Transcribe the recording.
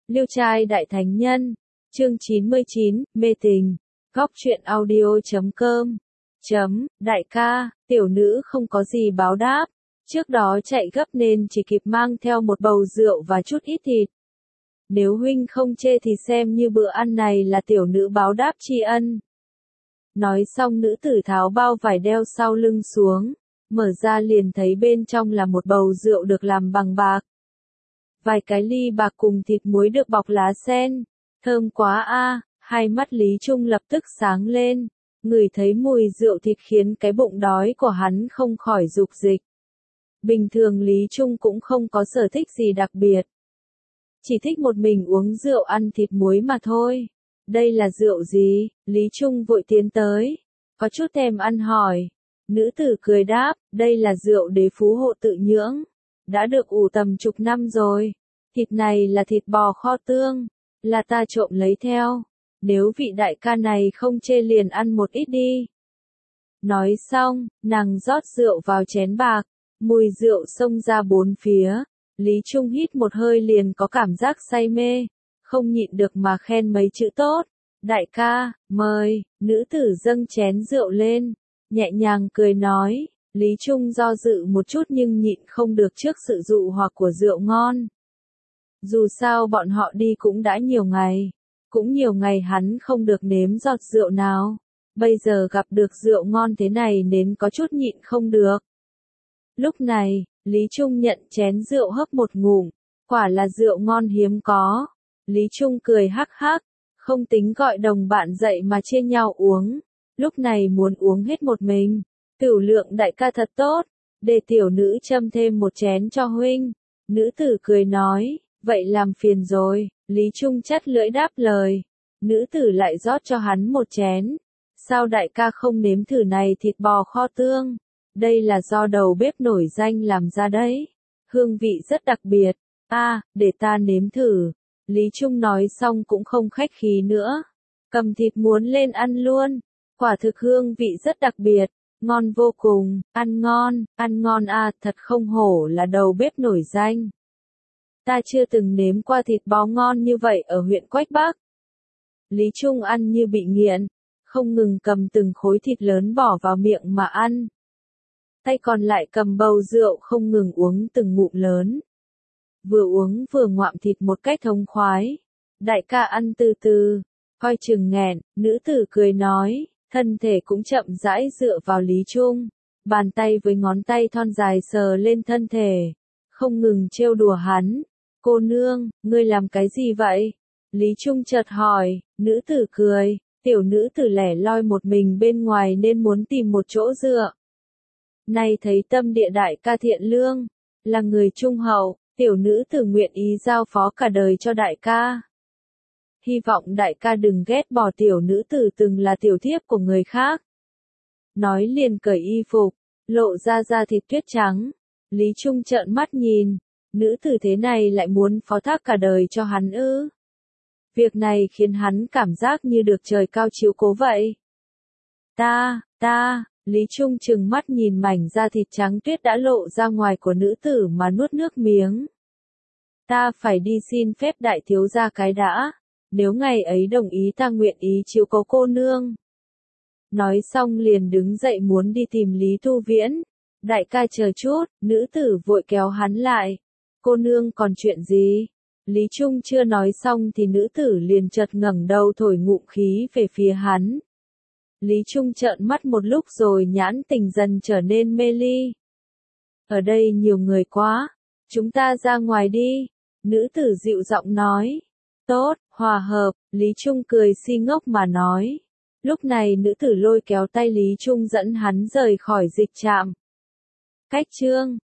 Liêu trai đại thánh nhân, chương 99, mê tình, góc truyện audio.com. Đại ca, tiểu nữ không có gì báo đáp, trước đó chạy gấp nên chỉ kịp mang theo một bầu rượu và chút ít thịt. Nếu huynh không chê thì xem như bữa ăn này là tiểu nữ báo đáp tri ân. Nói xong nữ tử tháo bao vải đeo sau lưng xuống, mở ra liền thấy bên trong là một bầu rượu được làm bằng bạc. Vài cái ly bạc cùng thịt muối được bọc lá sen, thơm quá a, hai mắt Lý Trung lập tức sáng lên, ngửi thấy mùi rượu thịt khiến cái bụng đói của hắn không khỏi dục dịch. Bình thường Lý Trung cũng không có sở thích gì đặc biệt, chỉ thích một mình uống rượu ăn thịt muối mà thôi. Đây là rượu gì? Lý Trung vội tiến tới, có chút thèm ăn hỏi. Nữ tử cười đáp, đây là rượu đế phú hộ tự nhưỡng, đã được ủ tầm chục năm rồi. Thịt này là thịt bò kho tương, là ta trộm lấy theo. Nếu vị đại ca này không chê liền ăn một ít đi. Nói xong, nàng rót rượu vào chén bạc, mùi rượu xông ra bốn phía. Lý Trung hít một hơi liền có cảm giác say mê, không nhịn được mà khen mấy chữ tốt. Đại ca, mời, nữ tử dâng chén rượu lên, nhẹ nhàng cười nói. Lý Trung do dự một chút nhưng nhịn không được trước sự dụ hoặc của rượu ngon. Dù sao bọn họ đi cũng đã nhiều ngày hắn không được nếm giọt rượu nào. Bây giờ gặp được rượu ngon thế này nên có chút nhịn không được. Lúc này, Lý Trung nhận chén rượu hấp một ngụm, quả là rượu ngon hiếm có. Lý Trung cười hắc hắc, không tính gọi đồng bạn dậy mà chia nhau uống, lúc này muốn uống hết một mình. Tửu Lượng đại ca thật tốt, để tiểu nữ châm thêm một chén cho huynh. Nữ tử cười nói, vậy làm phiền rồi. Lý Trung chắt lưỡi đáp lời. Nữ tử lại rót cho hắn một chén. Sao đại ca không nếm thử này thịt bò kho tương? Đây là do đầu bếp nổi danh làm ra đấy. Hương vị rất đặc biệt. Để ta nếm thử. Lý Trung nói xong cũng không khách khí nữa. Cầm thịt muốn lên ăn luôn. Quả thực hương vị rất đặc biệt. Ngon vô cùng, ăn ngon thật không hổ là đầu bếp nổi danh. Ta chưa từng nếm qua thịt bò ngon như vậy ở huyện Quách Bắc. Lý Trung ăn như bị nghiện, không ngừng cầm từng khối thịt lớn bỏ vào miệng mà ăn. Tay còn lại cầm bầu rượu không ngừng uống từng ngụm lớn. Vừa uống vừa ngoạm thịt một cách thống khoái. Đại ca ăn từ từ, coi chừng nghẹn, nữ tử cười nói. Thân thể cũng chậm rãi dựa vào Lý Trung, bàn tay với ngón tay thon dài sờ lên thân thể, không ngừng trêu đùa hắn. Cô nương, ngươi làm cái gì vậy? Lý Trung chợt hỏi, nữ tử cười, tiểu nữ tử lẻ loi một mình bên ngoài nên muốn tìm một chỗ dựa. Nay thấy tâm địa đại ca thiện lương, là người trung hậu, tiểu nữ tử nguyện ý giao phó cả đời cho đại ca. Hy vọng đại ca đừng ghét bỏ tiểu nữ tử từng là tiểu thiếp của người khác. Nói liền cởi y phục, lộ ra da thịt tuyết trắng. Lý Trung trợn mắt nhìn, nữ tử thế này lại muốn phó thác cả đời cho hắn ư? Việc này khiến hắn cảm giác như được trời cao chiếu cố vậy. Lý Trung trừng mắt nhìn mảnh da thịt trắng tuyết đã lộ ra ngoài của nữ tử mà nuốt nước miếng. Ta phải đi xin phép đại thiếu gia cái đã. Nếu ngày ấy đồng ý ta nguyện ý chiếu cố cô nương. Nói xong liền đứng dậy muốn đi tìm Lý Thu Viễn. Đại ca chờ chút, nữ tử vội kéo hắn lại. Cô nương còn chuyện gì? Lý Trung chưa nói xong thì nữ tử liền chợt ngẩng đầu thổi ngụm khí về phía hắn. Lý Trung trợn mắt một lúc rồi nhãn tình dần trở nên mê ly. Ở đây nhiều người quá, chúng ta ra ngoài đi. Nữ tử dịu giọng nói. Tốt, hòa hợp, Lý Trung cười si ngốc mà nói. Lúc này nữ tử lôi kéo tay Lý Trung dẫn hắn rời khỏi dịch trạm. Cách chương